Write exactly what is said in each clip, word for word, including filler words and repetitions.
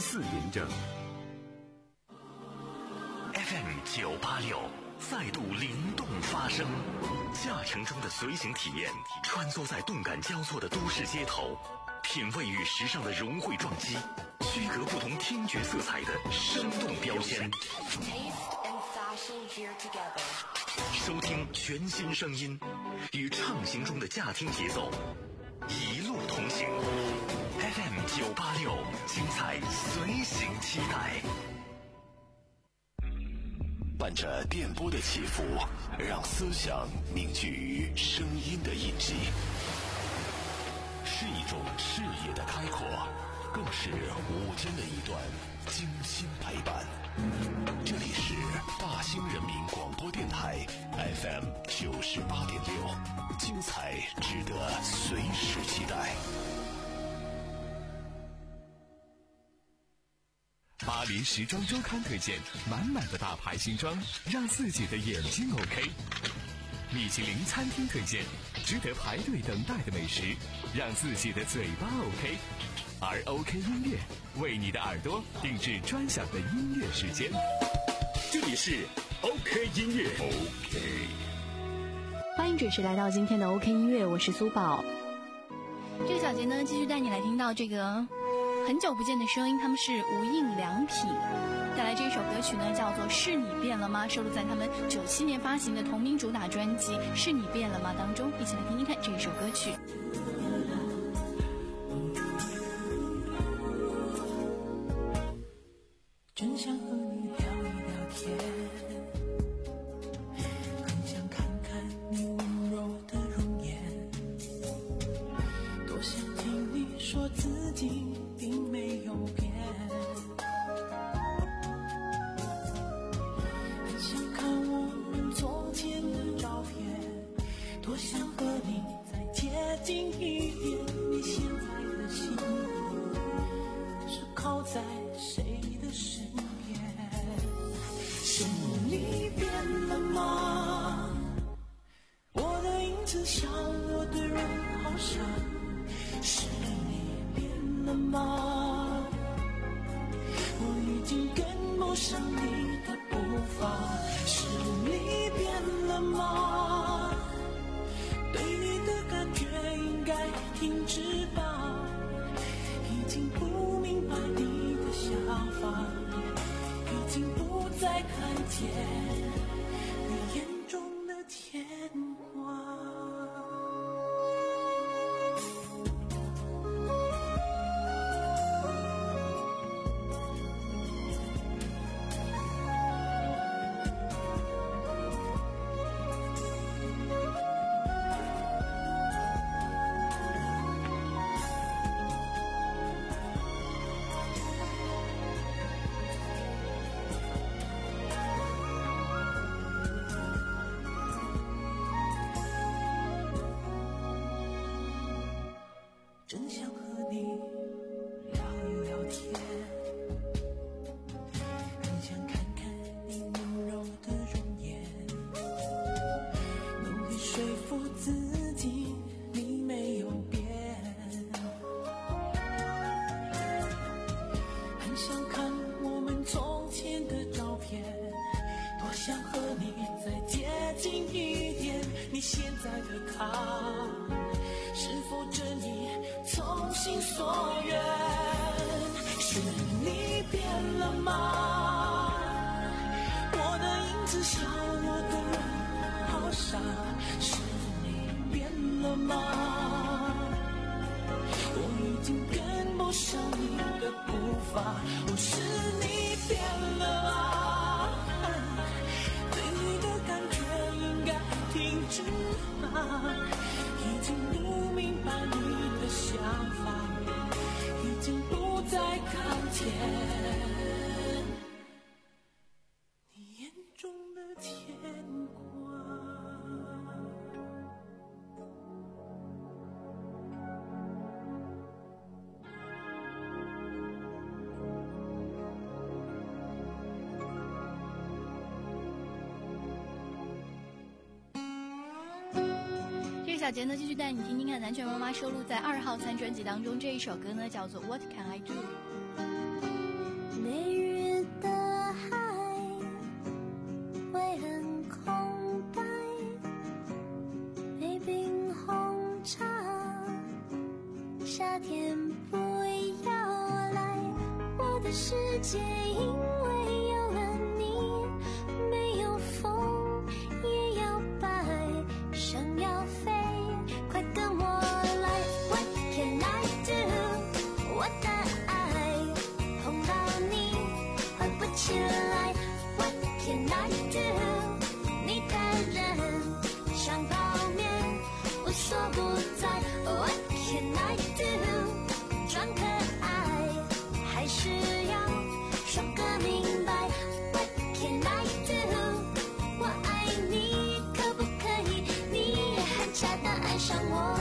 四云正 F M 九八六再度灵动发声，驾乘中的随行体验，穿梭在动感交错的都市街头，品味与时尚的融汇撞击，区隔不同听觉色彩的生动标签。收听全新声音，与畅行中的驾听节奏，一路同行。F M 九八六，精彩随行期待。伴着电波的起伏，让思想凝聚于声音的印记，是一种视野的开阔，更是午间的一段精心陪伴。这里是大兴人民广播电台 F M 九十八点六，精彩值得随时期待。 巴黎时装周刊推荐满满的大牌新装，让自己的眼睛 OK。米其林餐厅推荐值得排队等待的美食，让自己的嘴巴 OK。而 OK 音乐为你的耳朵定制专享的音乐时间。 这里是 OK 音乐 OK， 欢迎准时来到今天的 OK 音乐，我是苏宝。 这个小节呢，继续带你来听到这个很久不见的声音，他们是无印良品带来这一首歌曲呢，叫做《是你变了吗》，收录在他们九七年发行的同名主打专辑《是你变了吗》当中，一起来听听看这一首歌曲。 真想和你聊一聊天，很想看看你温柔的容颜，多想听你说自己并没有变，很想看我们从前的照片，多想和你再接近一点，你现在的心是靠在谁的身边？是你变了吗？我的影子像我的人好像，是你变了吗？我已经跟不上你的步伐，是你变了吗？对你的感觉应该停止吧，已经不明白你的想法，已经不再看见你眼中的牵挂。真想和你聊一聊天，很想看看你温柔的容颜，努力说服自己你没有变，很想看我们从前的照片，多想和你再接近一点，你现在的他是否真你从心所愿？是你变了吗？我的影子像我的人好傻，是你变了吗？我已经跟不上你的步伐，哦，是你变了啊！对你的感觉应该停止吧，已经不明白你的想法，已经不再看见你眼中的牵挂。 小杰呢，继续带你听听看南拳妈妈收录在二号餐专辑当中这一首歌呢，叫做 What Can I Do。 的世界因为有了你，没有风也要摆，想要飞，快跟我来。 What can I do？ 我的爱碰到你回不起来。 What can I do？ 你的人像泡面无所不在。 What can I do？ 装可爱还是要说个明白。 What can I do？ 我爱你可不可以你也很恰当爱上我。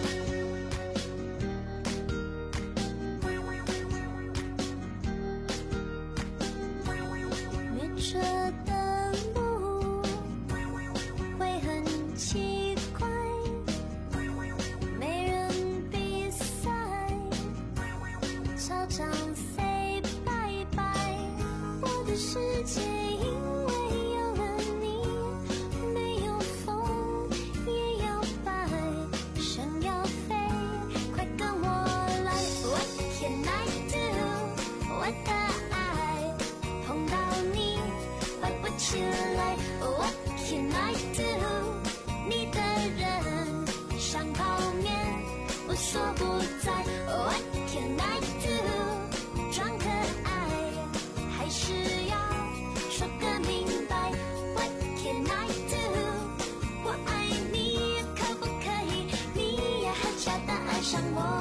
列车的路会很奇怪，没人比赛，操场 say 拜拜。我的世界因为有了你，没有风也要摆，想要飞，快跟我来。 What can I do？ 我的爱碰到你回不起来。 What can I do？ 你的人像泡面无所不在。 What can I do？ 装可爱还是要说个明白。 What can I do？ 我爱你可不可以你也很恰当爱上我。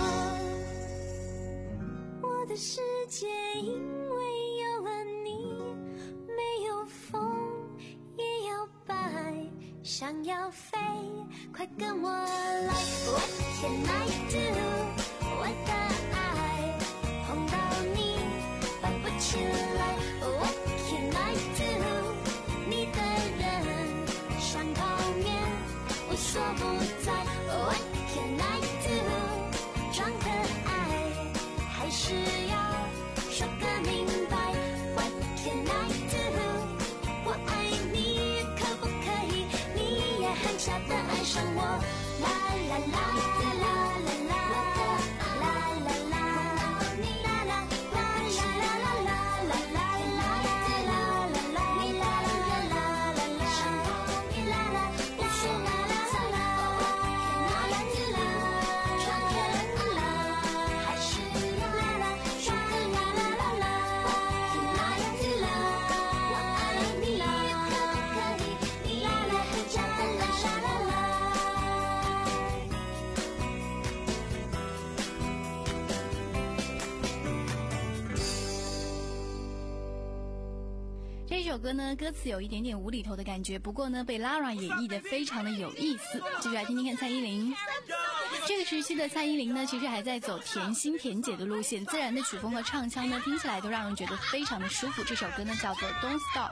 我的世界因为有了你，没有风也要摆，想要飞，快跟我来。 What can I do？ 我的爱碰到你回不起来。 What can I do？ 你的人像泡面无所不在。 What can I do？ 装可爱还是要说个明白。 What can I do？ 我爱你可不可以你也很恰当爱上我。啦啦啦啦啦啦啦啦啦啦，你啦啦啦啦啦啦啦啦啦啦啦啦，你啦啦啦啦啦，像泡面啦啦，无所啦啦啦啦，啦啦啦，装可爱还是啦啦，装可啦啦啦啦，啦啦啦，我爱你可不可以你啦啦很恰当爱上我。 这首歌呢，歌词有一点点无厘头的感觉，不过呢，被 Lara 演绎的非常的有意思。继续来听听看蔡依林。这个时期的蔡依林呢，其实还在走甜心甜姐的路线，自然的曲风和唱腔呢，听起来都让人觉得非常的舒服。这首歌呢，叫做 Don't Stop。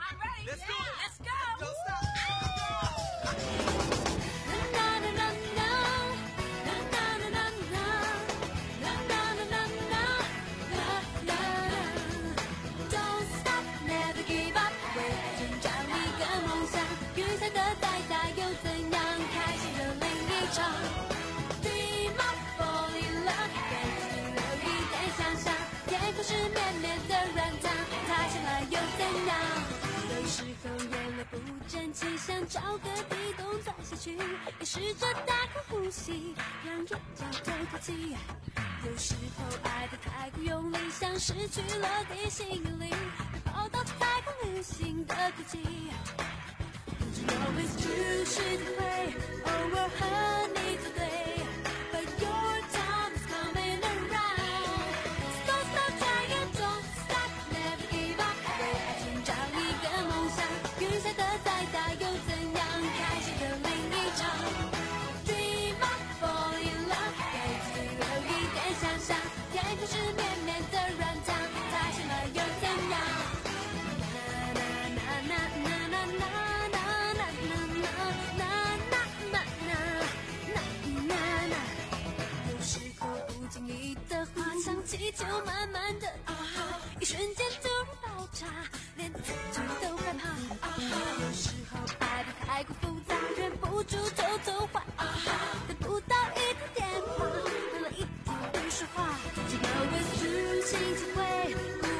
是绵绵的软糖，它下来又怎样？有时候眼泪不争气，想找个地洞钻下去，也试着大口呼吸，让眼角透透气。有时候爱得太过用力，像失去了地心引力，被抛到太空旅行的轨迹。Don't you know it's true？ 是体会，偶尔和你作对。But your time is coming around。Don't stop trying, don't stop, never give up。为爱寻找一个梦想，雨下的再大又怎样？开心的另一场。Dream up, fall in love， 给自己留一点想象。天空是绵绵的软糖，它下来又怎样？气球慢慢的啊哈，一瞬间就如爆炸，连自己都害怕啊哈。有时候爱得太过复杂，忍不住偷偷换啊哈，得不到一通电话，等了一天不说话，只有为虚心体会。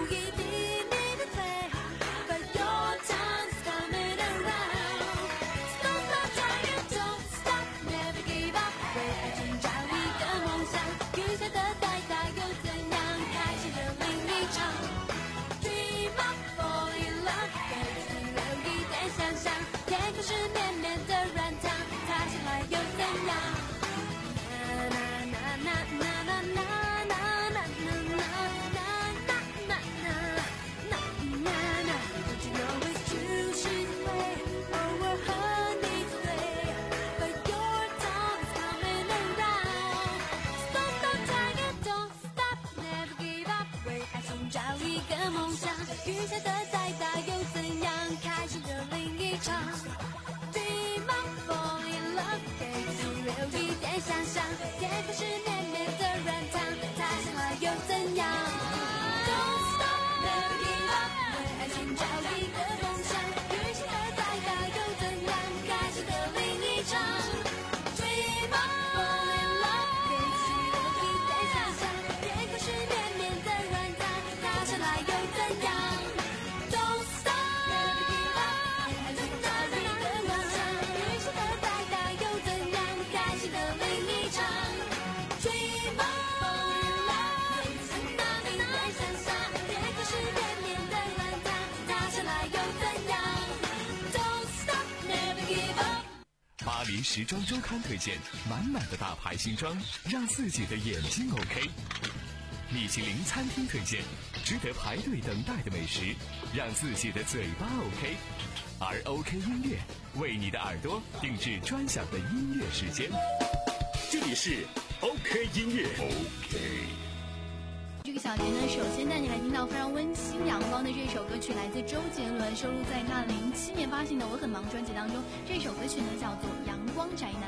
一个梦想，雨下的再大又怎样？开心的另一场。Dream on, fall in love， 给自己留一点想象，天空是绵绵的软糖，它想来又怎样 ？Don't stop, never give up， 为爱寻找一个梦想，雨下的再大又怎样？开心的另一场。Dream on, fall in love， 给自己留一点想象，天空是绵绵的软糖，它想来又怎样 ？Don't stop, never give up， 为爱寻找一个梦想，雨下的再大又怎样？开心的另一场。Dream on, fall in love， 给自己留一点想象，天空是绵绵的软糖，它想来又怎样 ？Don't stop, never give up。 巴黎时装周刊推荐满满的大牌新装，让自己的眼睛 OK。米其林餐厅推荐值得排队等待的美食，让自己的嘴巴 OK。而 OK 音乐为你的耳朵定制专享的音乐时间。 这里是 OK 音乐 OK。 这个小节呢，首先带你来听到非常温馨阳光的这首歌曲，来自周杰伦，收录在他零七年发行的《我很忙》专辑当中。这首歌曲呢叫做《阳光宅男》。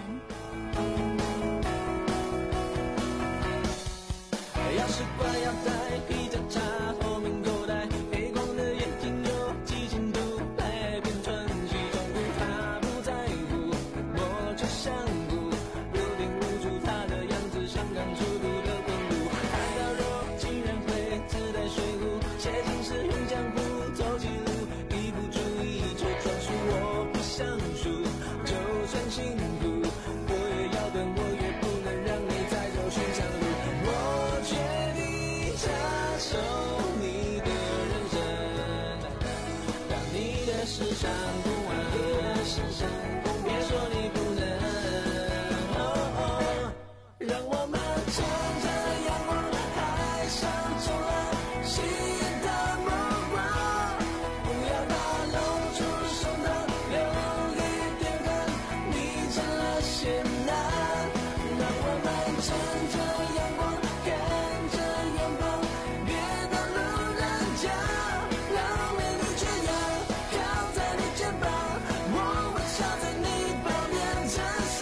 要习惯要带皮夹插后面口袋，黑光的眼睛有几千度，来变穿西装裤，他不在乎，我却想哭，有点无助，他的样子像刚出炉的滚炉，看到肉竟然会自带水壶，写信时用浆糊，走起路一不注意就撞树，我不想输，就算辛苦，我也要等，我也不能让你再走寻常路，我决定插手你的人生，让你的世上不完，别说你不能，哦哦，让我们乘着阳光，海上中了吸引的目光，不要怕露出手的留一点痕，你成了仙男，让我们乘着阳光，看着远方，别当路人甲，让美丽缺氧靠在你肩膀，我微笑在你旁边衬衫。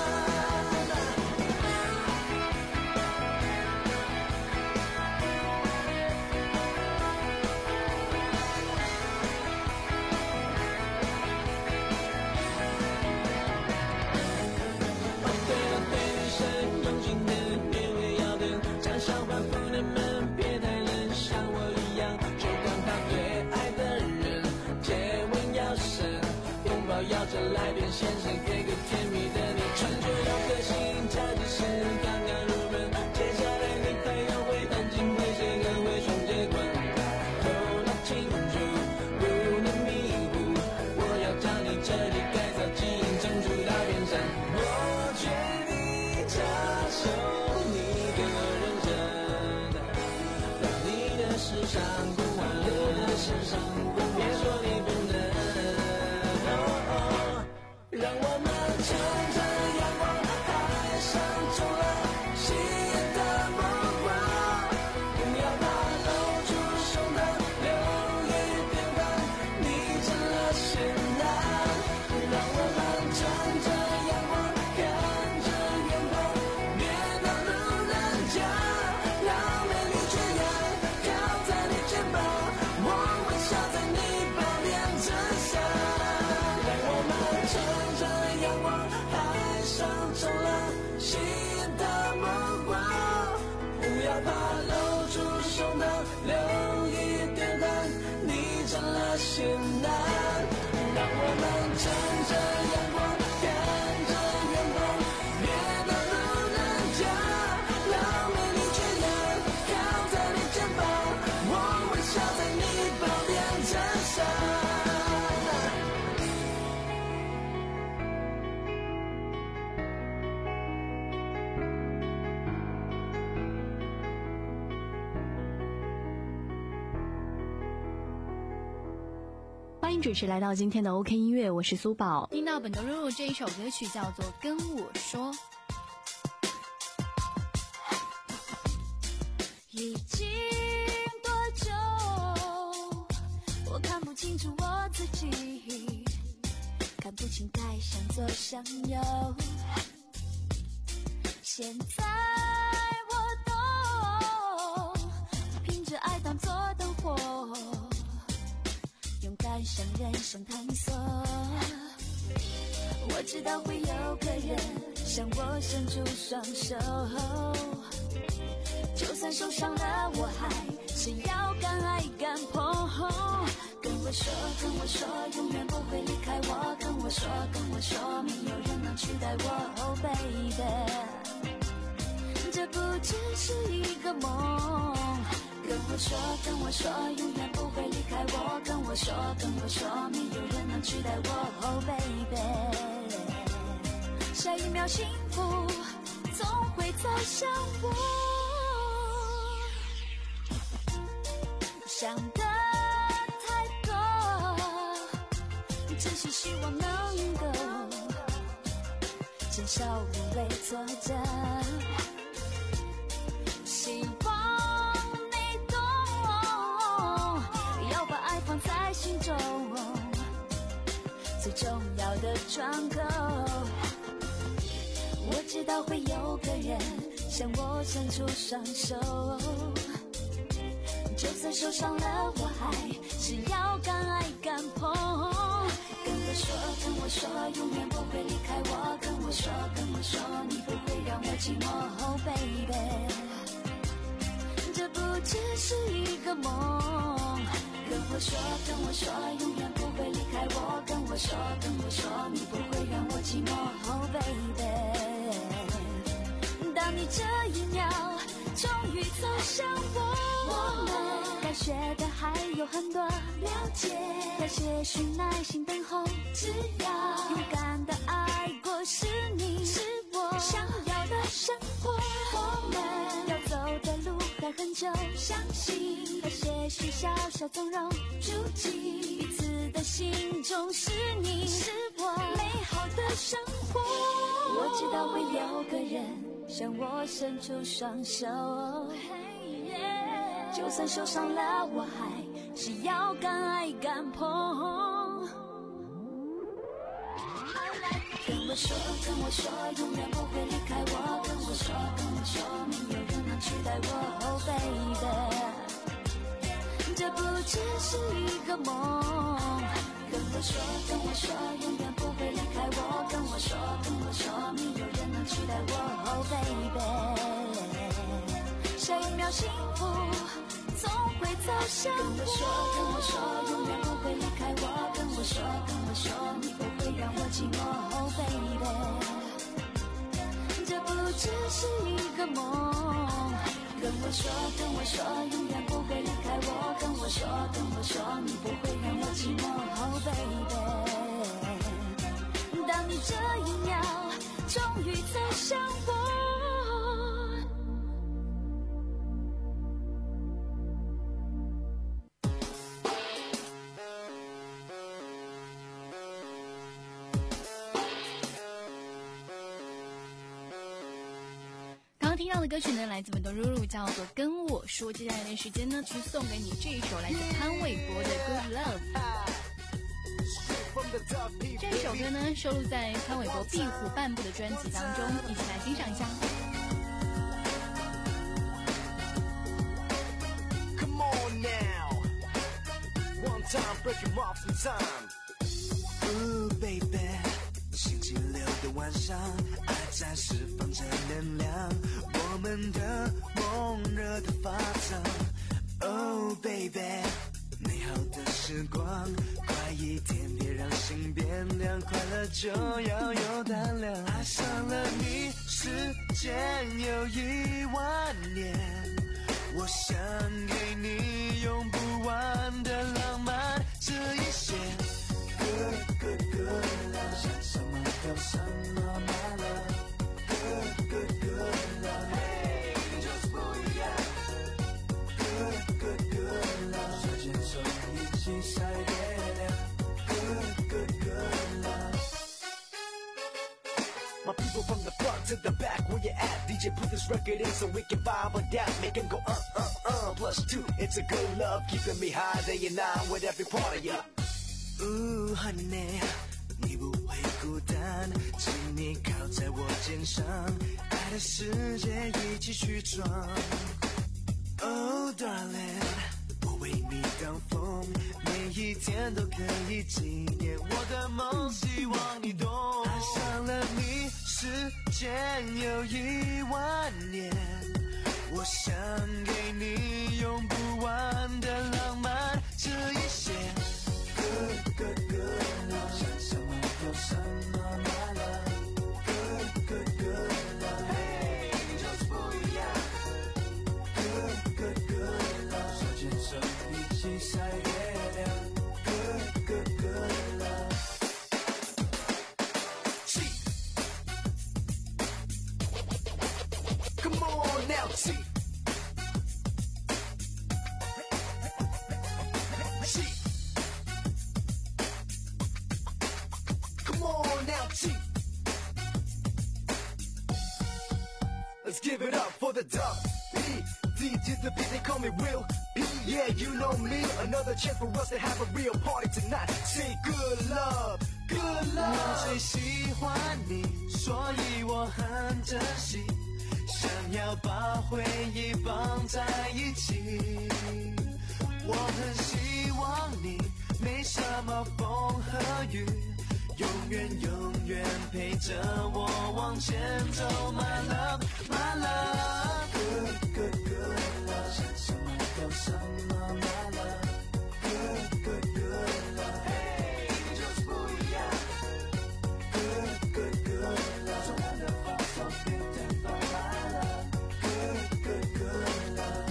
哦对了，对女生用心的别会要等，讲笑话妇人们别太冷，像我一样就刚好对爱的人接吻要深，拥抱要着来点先生，给个甜蜜的你，穿着有个性，差只是刚刚入门，接下来你还要会弹琴，会写歌，会双截棍，头脑清楚，不能迷糊，我要将你彻底改造，基因种出大变山，我决定插手你的人生，让你的世上不完，别说你不能，哦哦，让我们乘着阳光，海上中了吸引的目光，不要怕露出胸膛，留一点汗，你成了仙男，让我们乘着阳光，看着远方，别当路人甲，让美丽缺氧靠在你肩膀，我微笑在你旁边衬衫，让我们乘着阳光，海上中了吸引的目光，不要怕露出胸膛，留一点汗，你成了仙男，让我们乘着阳光，看着远方，别当路人甲，让美丽缺氧靠在你肩膀，我微笑在你旁边衬衫。 欢迎准时来到今天的 OK 音乐，我是苏宝。 听到本周入入这一首歌曲叫做《跟我说》。 已经多久自己，看不清该向左向右。现在我懂，凭着爱当作灯火，勇敢向人生探索。我知道会有个人向我伸出双手，就算受伤了我还是要敢爱敢碰。跟我说跟我说永远不会离开我，跟我说跟我说没有人能取代我。Oh baby， 这不只是一个梦。跟我说跟我说永远不会离开我，跟我说跟我说没有人能取代我。Oh baby，下一秒幸福总会走向我。想的太多，只是希望能够承受无谓挫折。希望你懂，要把爱放在心中，最重要的窗口。我知道会有个人向我伸出双手，就算受伤了我还是要敢爱敢碰。跟我说跟我说永远不会离开我，跟我说跟我说你不会让我寂寞。Oh baby， 这不只是一个梦。跟我说跟我说永远不会离开我，跟我说跟我说你不会让我寂寞。Oh baby，当你这一秒终于走向我，我们该学的还有很多，了解要些许耐心等候，只要勇敢的爱过，是你是我想要的生活。我们要走的路还很久，相信和些许小小纵容，筑起彼此的心中，是你是我美好的生活。我知道会有个人向我伸出双手，就算受伤了我还是要敢爱敢碰。跟我说跟我说永远不会离开我，跟我说跟我说没有人能取代我。Oh baby， 这不只是一个梦。跟我说跟我说永远不会离开我，跟我说跟我说没有人能取代我。Oh baby， 下一秒幸福总会走向我。跟我说跟我说永远不会离开我，跟我说跟我说你不会让我寂寞。Oh baby， 这不只是一个梦。跟我说跟我说永远不会离开我，跟我说跟我说你不会让我寂寞。Oh baby， 当你这一秒终于走向我。 听到的歌曲呢，来自本多露露，叫做《跟我说》。接下来的时间呢，去送给你这一首来自潘玮柏的《Good Love》。这首歌呢，收录在潘玮柏《壁虎半部》的专辑当中，一起来欣赏一下。 Come on now, one time break him off in time. Ooh baby， 星期六的晚上，爱在释放着能量，我们的梦热的发烫。Oh baby， 美好的时光，快一点，别让心变凉，快乐就要有胆量。爱上了你，时间有一万年，我想给你用不完的浪漫，这一些 Good good good love， 想什么有什么 my love， Good good good love， 嘿，就是不一样。Good good good love， 手牵手一起晒月亮。Good good good love。My people from the front to the back, where you at? D J put this record in so we can vibe on that, make them go uh uh uh. Plus two, it's a good love, keeping me high day and night with every part of ya. Ooh honey， 你不会孤单，请你靠在我肩上，爱的世界一起去闯。Oh darling， 我为你挡风，每一天都可以纪念我的梦，希望你懂。爱上了你，时间有一万年，我想给你用不完的浪漫，这一些。Good good good love， 想什么有什么 my love。Good good good love， 你就是不一样。Good good good love， 手牵手一起晒月亮。Good good good love。Come on now， T。Let's give it up for the dub P D to the beat, they call me Will P. Yeah, you know me. Another chance for us to have a real party tonight. Say good love, good love. 我最喜欢你，所以我很珍惜，想要把回忆绑在一起。我很希望你没什么风和雨，永远永远陪着我往前走 My love, my love Good, good, good love 想什么有什么 My love Good, good, good love Hey, 你就是不一样 Good, good, good love 从来的放松 Beautiful, my love Good, good, good love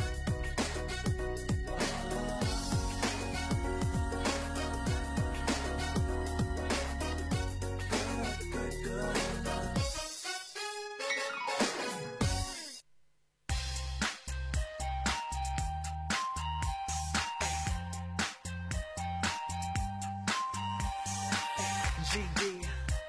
G D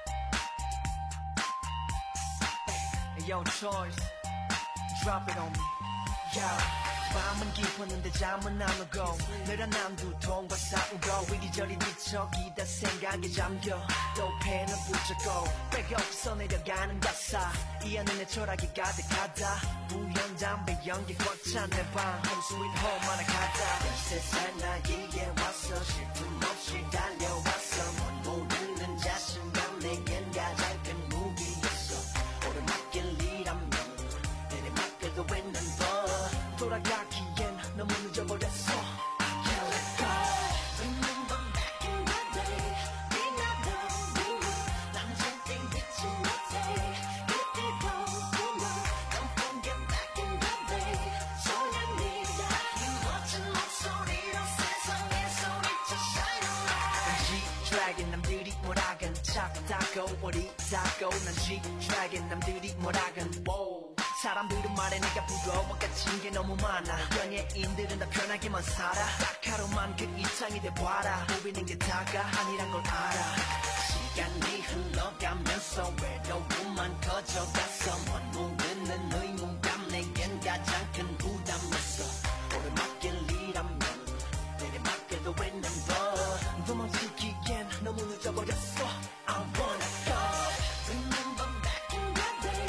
Yo choice Drop it on me Yo 밤은 깊었는데 잠은 안 오고 늘어난 두통과 싸우고 이리저리 뒤척이다 생각에 잠겨 또 펜을 붙잡고 백 없어 내려가는 가사 이 안에 내 철학이 가득하다 우연 담배 연기 꽉 찬 내 방 Home sweet home 하나 가다 세상 나에게 와서 슬픔 없이 달려왔어 못 모르는 자신감 내겐 가장 큰 무기였어 오르막길이라면 내리막길도 있는 법 돌아가기엔 너무 늦어버렸어 Yeah, let go Remember back in the day 빛나던 눈물 난 절대 잊지 못해 그때도 꿈을 Don't forget back in the day 소년이다 이 멋진 목소리로 세상에 소리쳐 shine a light G-Dragon 남들이 뭐라건 작다고 어리다고 난 G-Dragon 남들이 뭐라건 wow 사람들은 말해 내가 부러워 갇힌 게 너무 많아 연예인들은 다 편하게만 살아 딱 하루만 그 이상이 돼봐라 보이는 게 다가 아니란 걸 알아 시간이 흘러가면서 외로움만 커져가서 못 모르는 의문감 내겐 가장 큰 부담이었어 오르막길이라면 내리막길도 있는 법 도망치기엔 너무 늦어버렸어 I wanna go Remember back in the day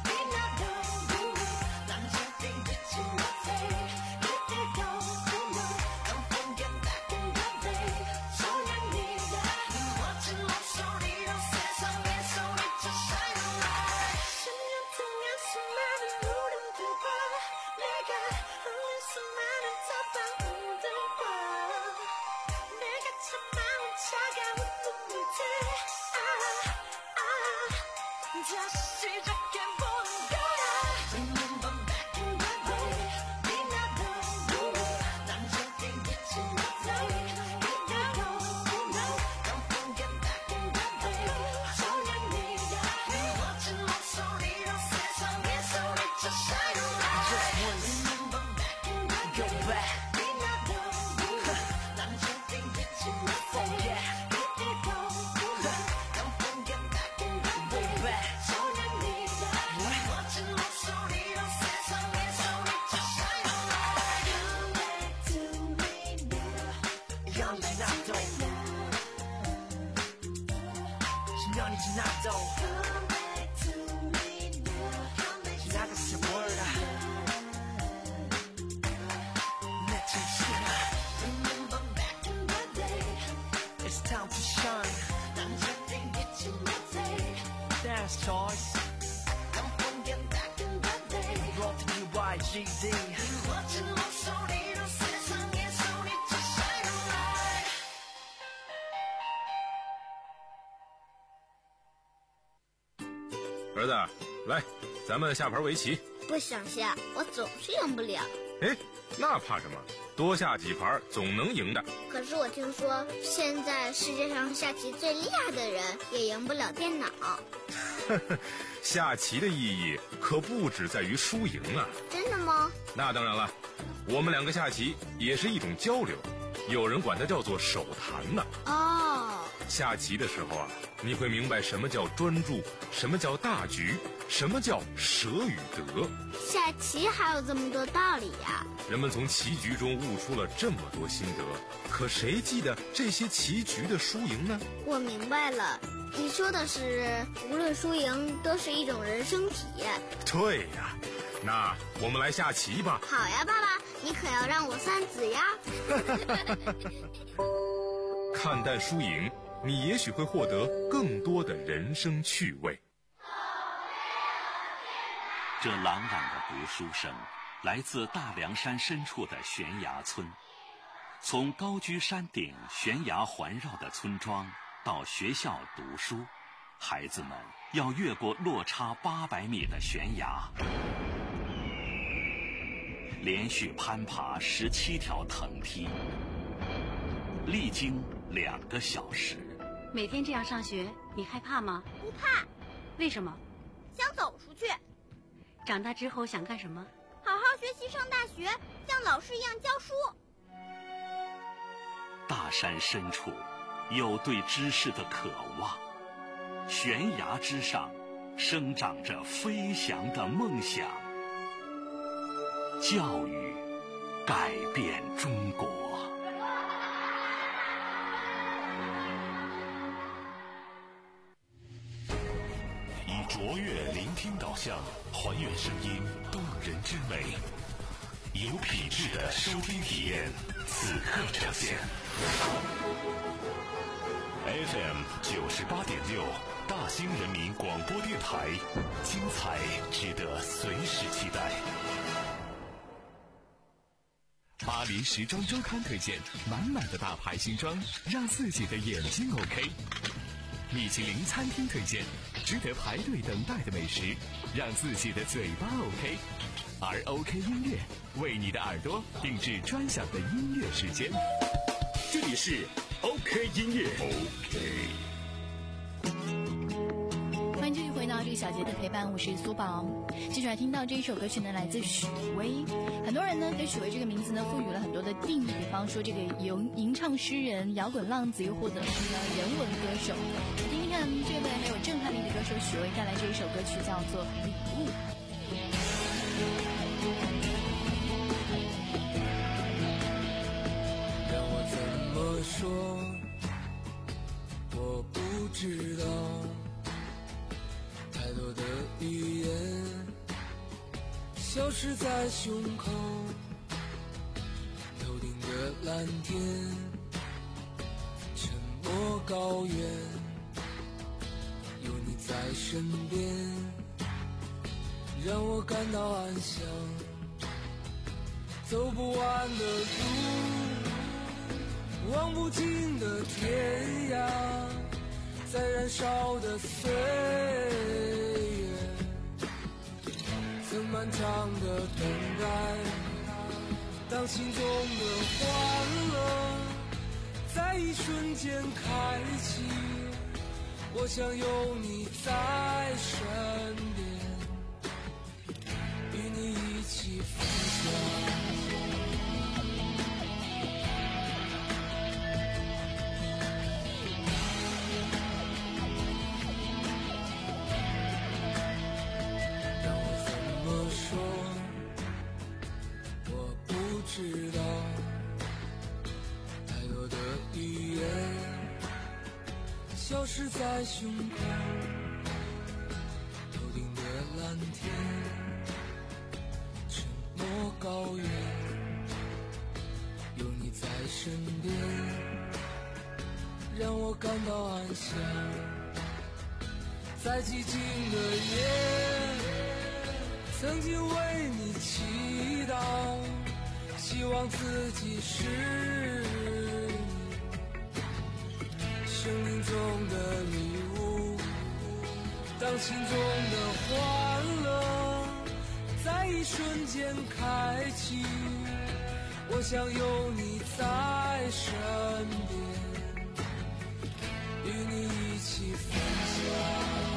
다시 시작해보는 거야 Remember back in the day 빛나던 눈물 난 절대 잊지 못해 그때도 꿈을 Don't forget back in the day 소년이야 네 멋진 목소리로 세상에 소리쳐 shine a light Just once Remember back in the day Go back 빛나던 눈물 난 절대 잊지 못해 그때도 꿈을 Don't forget back in the day back 让你去拿走。那个是 word 啊，那真是啊。It's time to shine. Dance choice. Brought to you by G D. 儿子，来，咱们下盘围棋。 不想下，我总是赢不了。 哎，那怕什么？多下几盘总能赢的。 可是我听说，现在世界上下棋最厉害的人也赢不了电脑。 下棋的意义可不只在于输赢啊。 真的吗？ 那当然了，我们两个下棋也是一种交流，有人管它叫做手谈呢。 哦， 下棋的时候啊，你会明白什么叫专注，什么叫大局，什么叫舍与得。 下棋还有这么多道理呀！ 人们从棋局中悟出了这么多心得，可谁记得这些棋局的输赢呢？ 我明白了，你说的是无论输赢都是一种人生体验。 对呀，那我们来下棋吧。 好呀，爸爸，你可要让我算子呀。 看淡输赢，你也许会获得更多的人生趣味。 这朗朗的读书声来自大凉山深处的悬崖村。从高居山顶悬崖环绕的村庄到学校读书，孩子们要越过落差八百米的悬崖，连续攀爬十七条藤梯，历经两个小时。 每天这样上学，你害怕吗？ 不怕。 为什么？ 想走出去。 长大之后想干什么？ 好好学习，上大学，像老师一样教书。 大山深处有对知识的渴望，悬崖之上生长着飞翔的梦想。教育改变中国。 以卓越聆听导向，还原声音动人之美，有品质的收听体验，此刻呈现。F M 九十八点六，大兴人民广播电台，精彩值得随时期待。巴黎时装周刊推荐满满的大牌新装，让自己的眼睛 OK。米其林餐厅推荐值得排队等待的美食，让自己的嘴巴 OK。而 OK 音乐为你的耳朵定制专享的音乐时间。 这里是 OK 音乐 OK。 欢迎继续回到这个小节的陪伴，我是苏宝。接下来听到这一首歌曲呢，来自许巍。很多人呢给许巍这个名字呢赋予了很多的定义，比方说这个吟吟唱诗人、摇滚浪子，又或者是呢人文歌手。听听看这位很有震撼力的歌手许巍带来这一首歌曲，叫做《礼物》。 让我怎么说？我不知道。太多的语言消失在胸口，头顶的蓝天，沉默高原，有你在身边，让我感到安详。走不完的路，望不尽的天涯，在燃烧的岁月，曾漫长的等待，当心中的欢乐在一瞬间开启，我想有你在身边，与你一起分享。知道太多的语言消失失在胸口，头顶的蓝天，沉默高原，有你在身边，让我感到安详。在寂静的夜，曾经为你祈祷，希望自己是生命中的礼物，当心中的欢乐在一瞬间开启，我想有你在身边，与你一起分享。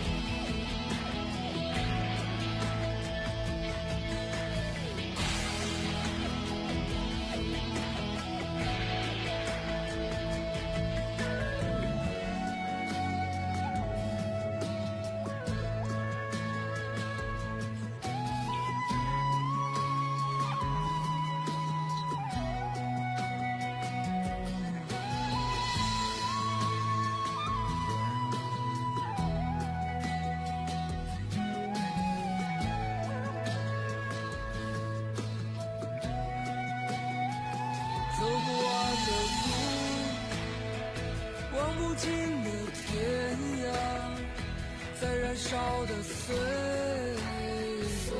烧的岁月，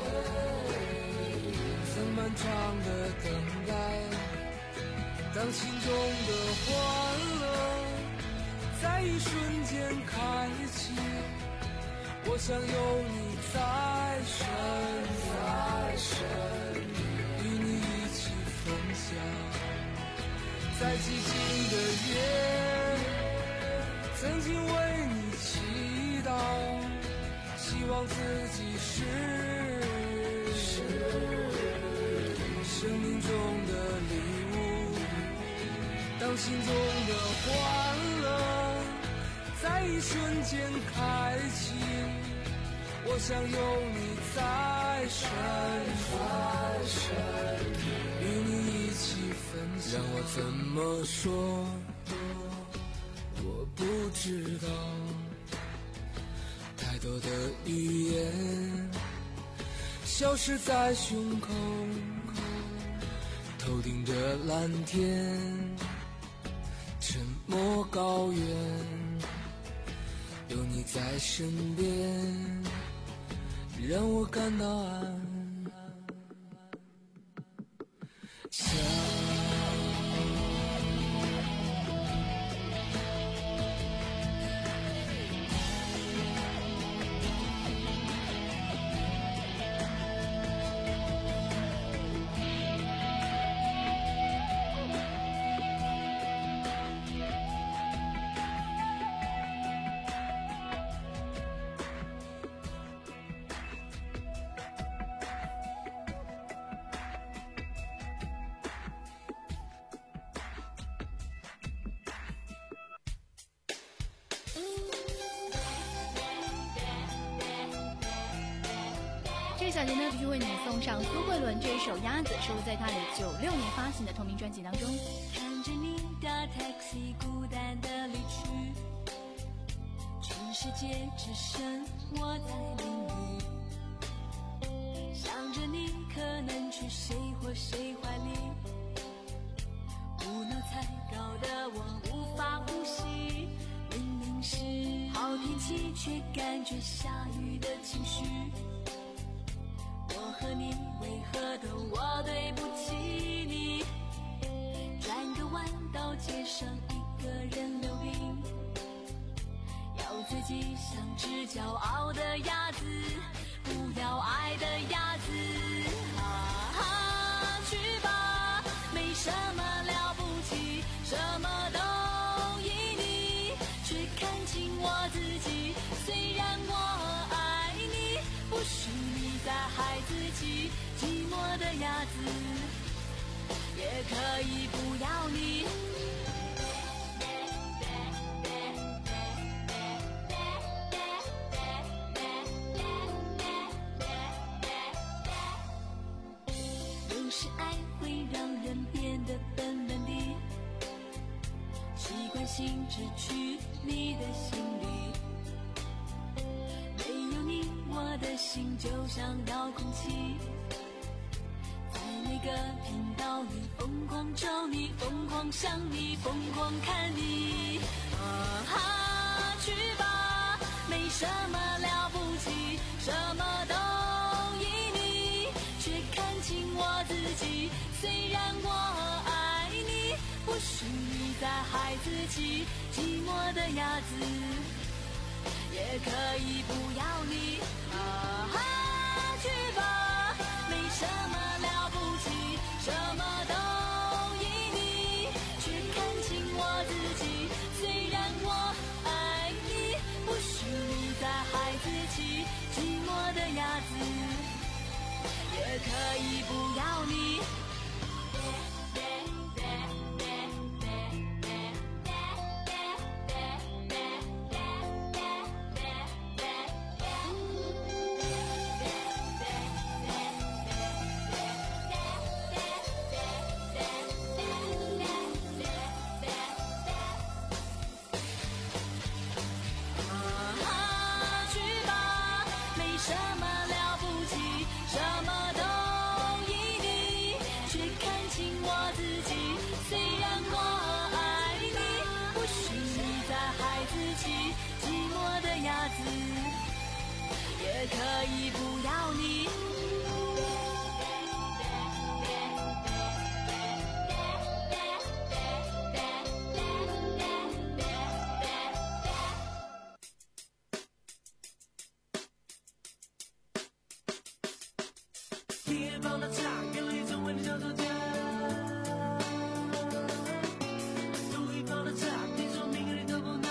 曾漫长的等待，当心中的欢乐在一瞬间开启，我想有你在身边，与你一起分享。在寂静的夜，曾经为你祈祷，希望自己是生命中的礼物，当心中的欢乐在一瞬间开启，我想有你在身边，与你一起分享。让我怎么说，我不知道，太多的语言消失在胸口，头顶着蓝天，沉默高原，有你在身边，让我感到安详。 这个小节呢，继续为你送上苏慧伦这一首《鸭子》，收录在她的九六年发行的同名专辑当中。 看着你的 taxi 孤单的离去，全世界只剩我在淋雨，想着你可能去谁或谁怀里，无脑才搞得我无法呼吸。明明是好天气，却感觉下雨的情绪。我和你为何都我对不起你？转个弯到街上一个人溜冰，要自己像只骄傲的鸭子，不要爱的鸭子。啊哈，去吧，没什么了不起，什么都依你，却看清我自己。虽然我爱你，不许你再害自己，寂寞的鸭子也可以不要你。有时爱会让人变得笨笨的，习惯性情只去你的心里，没有你我的心就像遥控器，在每个频道里疯狂找你，疯狂想你，疯狂看你。啊哈，去吧，没什么了不起，什么都依你，却看清我自己。虽然我爱你，不许你再孩子气，寂寞的鸭子也可以不要你。啊哈，去吧，没什么了不起，什么都依你，却看清我自己。虽然我爱你，不许你再孩子气，寂寞的鸭子也可以不要你。也可以不要你。 地方的茶给了一种味的叫做家，路一旁的茶听说明日都不能。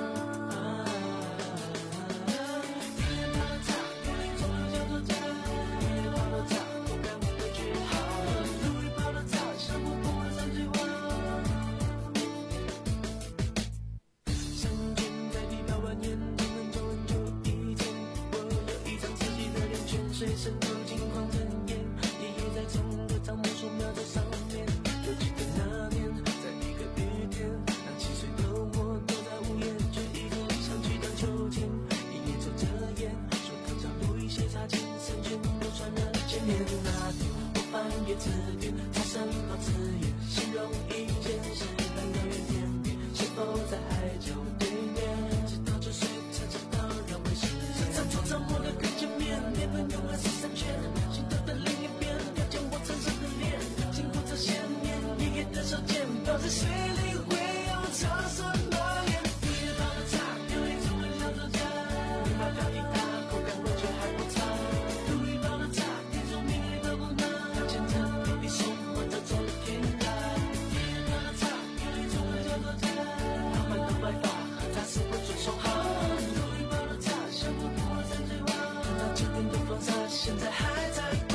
水深入金黄尘烟，爷爷在种的樟木树苗在上面。我记得那年，在一个雨天，当七岁的我躲在屋檐，却一直想去荡秋千。爷爷抽着烟，说藤上录一些插进声全都传了千年。那天我翻阅字典，查什么字眼，形容一件事，但遥远天边，是否在海角对面？直到九岁才知道要为世界。长出长我的跟前面，年轮永远是三圈，心头的另一边，看见我成熟的脸，经过这些年，爷爷的手剑，倒在水里会有潮什么脸？地方的茶有一种味叫做家，你把表弟大，口感味却还不差。路一旁的茶，听说明日都不能，牵着弟弟手，望着走天涯。地方的茶有一种味叫做家，他们的白发和他是会遵守好。路一旁的茶，像不过山水湾，看到今天的风沙，现在还在光。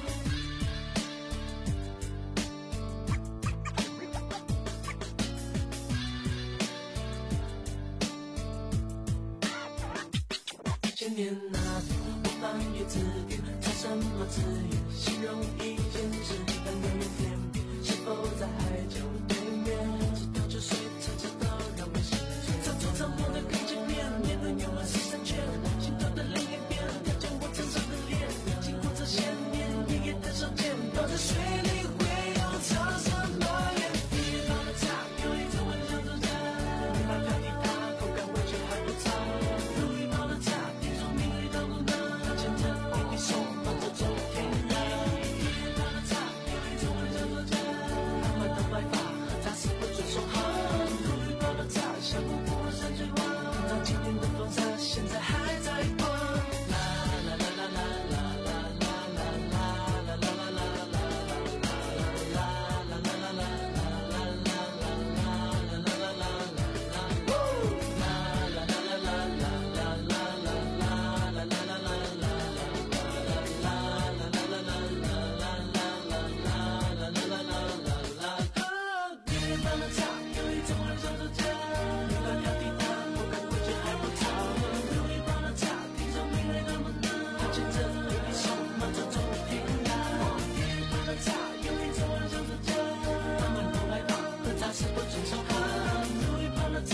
千年那天，我翻阅字典，查什么字眼，形容一件事，但遥远天边，是否在海角对面？直到九岁才知道要为世界。长出长我的跟前面，年轮永远是三圈，心头的另一边，看见我成熟的脸，经过这些年，爷爷的手剑，倒在水里会有潮什么脸？地方的茶有一种味叫做家，你把表弟大，口感味却还不差。路一旁的茶，听说明日都不能，牵着弟弟手，望着走天涯。地方的茶有一种味叫做家，他们的白发和他是会遵守好。路一旁的茶，像不过山水湾，看到今天的风沙，现在还在光。啦啦啦啦啦啦啦啦啦啦啦啦啦啦啦。茶有一种味叫做家，他们都害怕，可他是不遵守好。路一旁的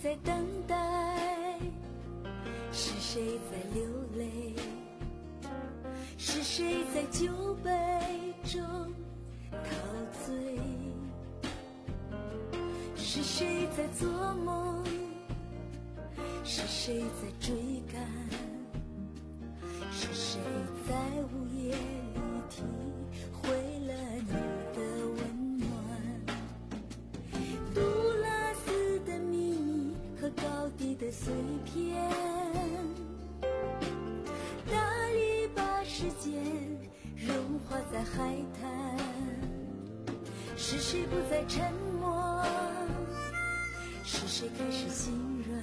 在等待？是谁在流泪？是谁在酒杯中陶醉？是谁在做梦？是谁在追赶？是谁在午夜里体会了你的温暖？杜拉斯的秘密和高低的碎片，大力把时间融化在海滩。是谁不再沉默？是谁开始心软？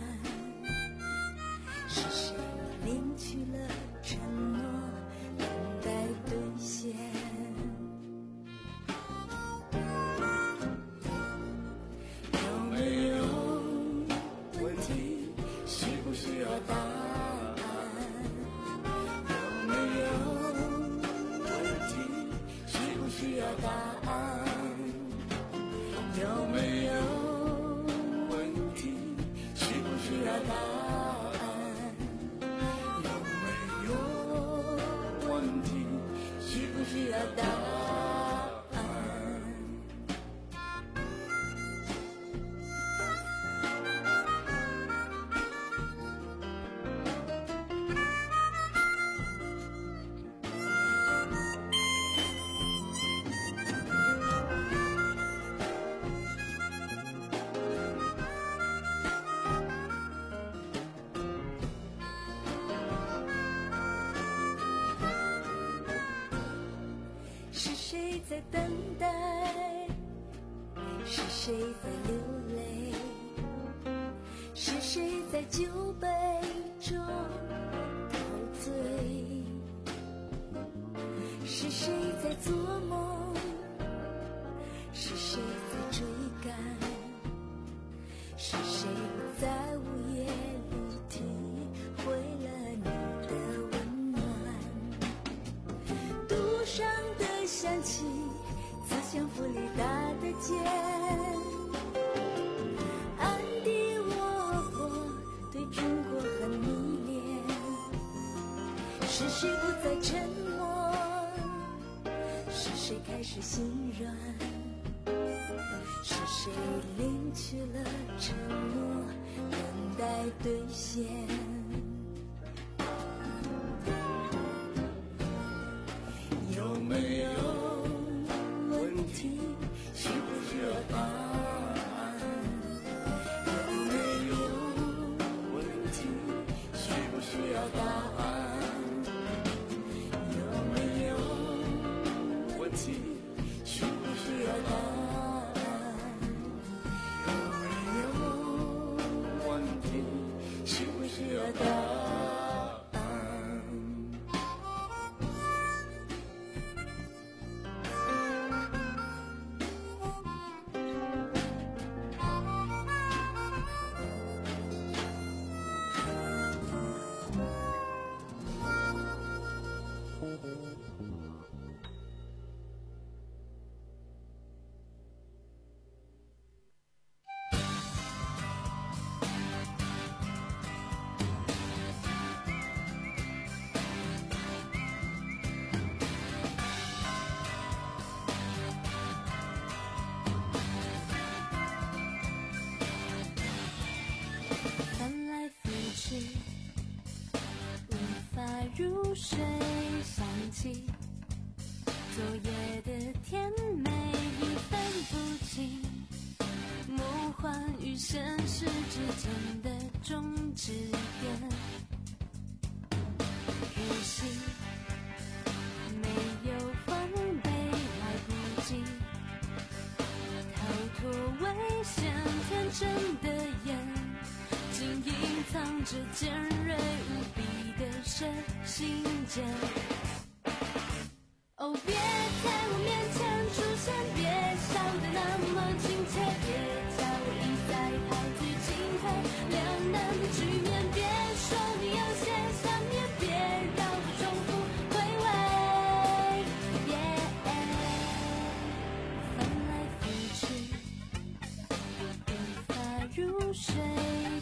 是谁领取了承诺，等待兑现？有没有问题？需不需要答案？有没有问题？需不需要答案？有没有问题？需不需要答案？需不需要答案？是谁在等待？是谁在流泪？是谁在酒杯中陶醉？是谁在做梦？是谁在追赶？是谁在午夜里体会了你的温暖？路上的响起，刺向弗里达的肩，安迪沃霍对中国很迷恋。是谁不再沉默？是谁开始心软？是谁领取了承诺，等待兑现？有没有问题？需不需要答案？有没有问题？需不需要答案？有没有问题？需不需要答案？有没有问题？需不需要答案？入睡，想起昨夜的甜美，一分不清，梦幻与现实之间的终止点。呼吸没有防备，来不及逃脱危险，天真的眼竟隐藏着尖锐无比的射心箭。哦，别在我面前出现，别笑得那么亲切，别叫我一再排拒进退两难的局面，别说你有些想念，别绕着重复回味。Yeah， 翻来覆去，无法入睡。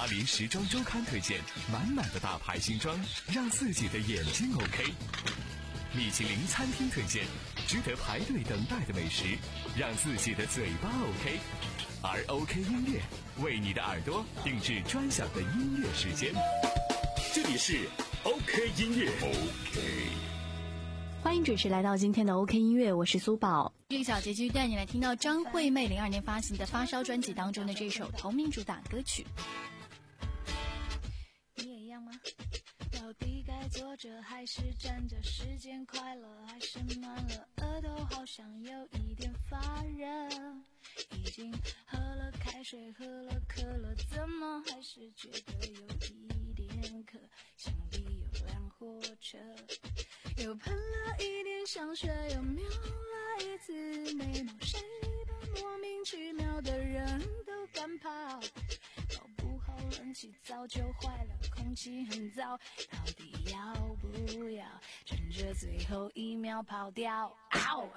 巴黎时装周刊推荐，满满的大牌新装，让自己的眼睛 OK。米其林餐厅推荐，值得排队等待的美食，让自己的嘴巴 OK。而 OK 音乐为你的耳朵定制专享的音乐时间。这里是 OK 音乐 OK。 欢迎准时来到今天的 OK 音乐，我是苏宝。 这个小节继续带你来听到张惠妹零二年发行的《发烧》专辑当中的这首同名主打歌曲。 你也一样吗？到底该坐着还是站着？时间快了还是慢了？额头好像有一点发热。已经喝了开水，喝了可乐，怎么还是觉得有一点渴？想必有辆火车。又喷了一点香水，又瞄了一次眉毛，谁把莫名其妙的人都赶跑？搞不好冷气早就坏了，空气很糟，到底要不要趁着最后一秒跑掉？嗷！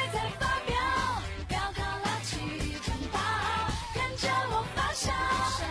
烧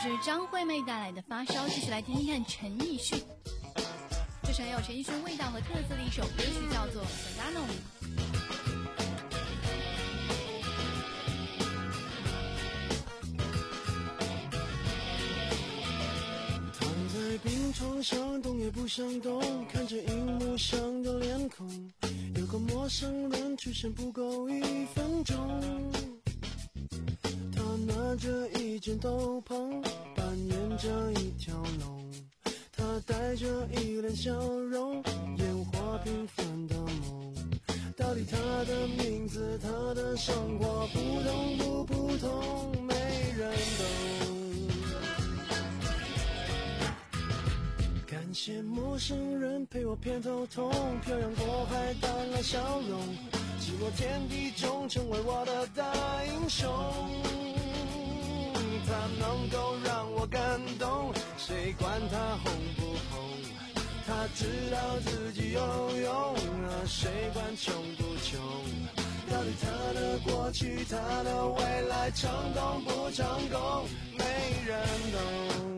是张惠妹带来的发烧，继续来听听看陈奕迅。这是很有陈奕迅味道和特色的一首歌曲，叫做《Verano》。 躺在病床上，动也不想动，看着荧幕上的脸孔，有个陌生人出现不够一分钟。他拿着一件斗篷，扮演着一条龙，他带着一脸笑容，演活平凡的梦。到底他的名字，他的生活普通不普通，没人懂。感谢陌生人陪我偏头痛，漂洋过海带来笑容，寂寞天地中成为我的大英雄。他能够让我感动，谁管他红不红？他知道自己有用啊，谁管穷不穷？到底他的过去，他的未来，成功不成功，没人懂。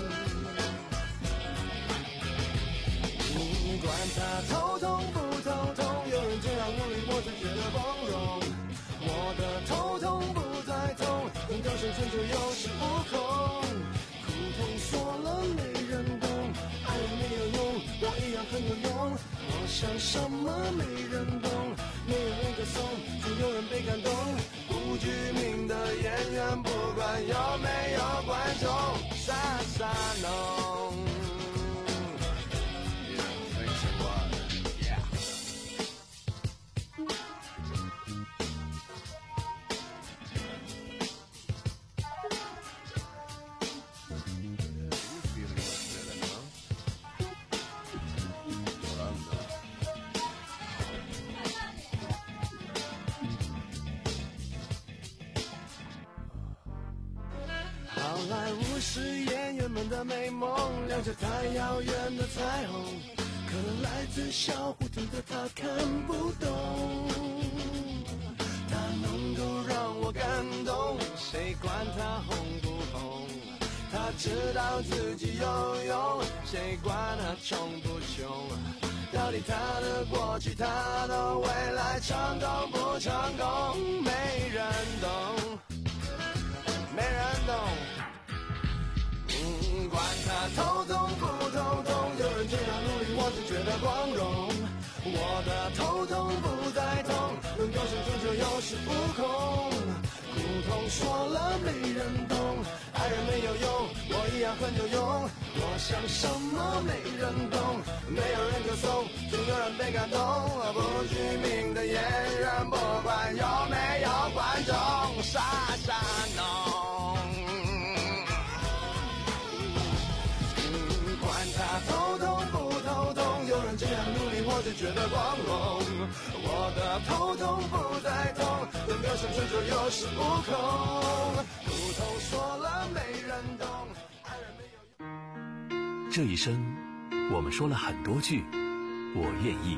不管他头痛不头痛，有人这样努力，我才觉得光荣。我的头痛不再痛，能够生存就有恃无恐。苦痛说了没人懂，爱人没有用，我一样很有用。我想什么没人懂，没有人歌颂，总有人被感动。不具名的演员，不管有没有观众，傻傻弄。好莱坞是演员们的美梦，亮着太遥远的彩虹，可能来自小胡同的他看不懂。他能够让我感动，谁管他红不红？他知道自己有用，谁管他穷不穷？到底他的过去，他的未来，成功不成功，没人懂，没人懂。嗯，管他头痛不头痛，有人这样努力，我只觉得光荣。我的头痛不再痛，能够生存就有恃无恐。苦痛说了没人懂，爱人没有用，我一样很有用。我想什么没人懂，没有人歌颂，总有人被感动。不具名的演员，不管有没有观众，傻傻弄。他头痛不头痛，有人这样努力，我就觉得光荣。我的头痛不再痛，能够生存就有恃无恐。苦痛说了没人懂，爱人没有用。 这一生，我们说了很多句我愿意。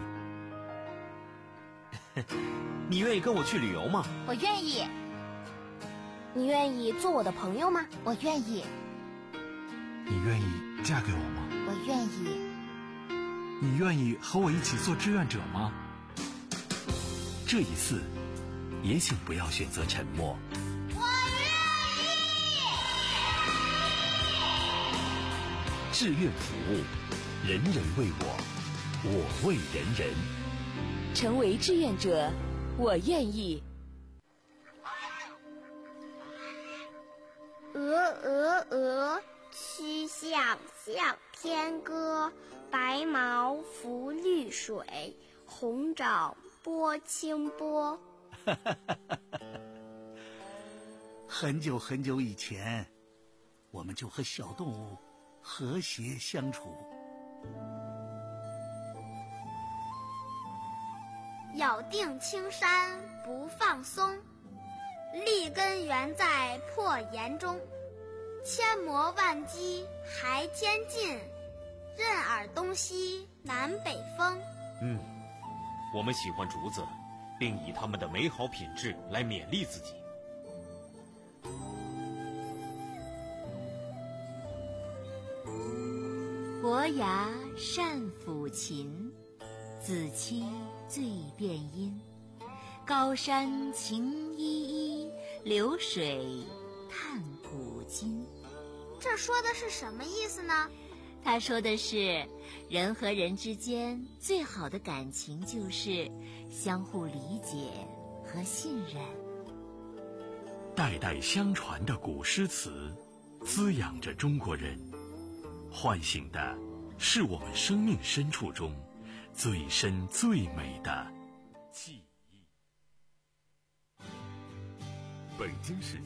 你愿意跟我去旅游吗？ 我愿意。你愿意做我的朋友吗？我愿意。 你愿意嫁给我吗？ 我愿意。 你愿意和我一起做志愿者吗？ 这一次，也请不要选择沉默。 我愿意。 志愿服务，人人为我，我为人人。 成为志愿者，我愿意。 鹅鹅鹅，曲项向天歌。白毛浮绿水，红掌拨清波。 很久很久以前，我们就和小动物和谐相处。 咬定青山不放松，立根原在破岩中。千磨万击还坚劲，任尔东西南北风。 嗯，我们喜欢竹子，并以它们的美好品质来勉励自己。 伯牙善抚琴，子期最辩音。高山晴依依，流水叹古今。 这说的是什么意思呢？ 他说的是，人和人之间最好的感情就是相互理解和信任。 代代相传的古诗词，滋养着中国人，唤醒的是我们生命深处中最深最美的记忆。 北京市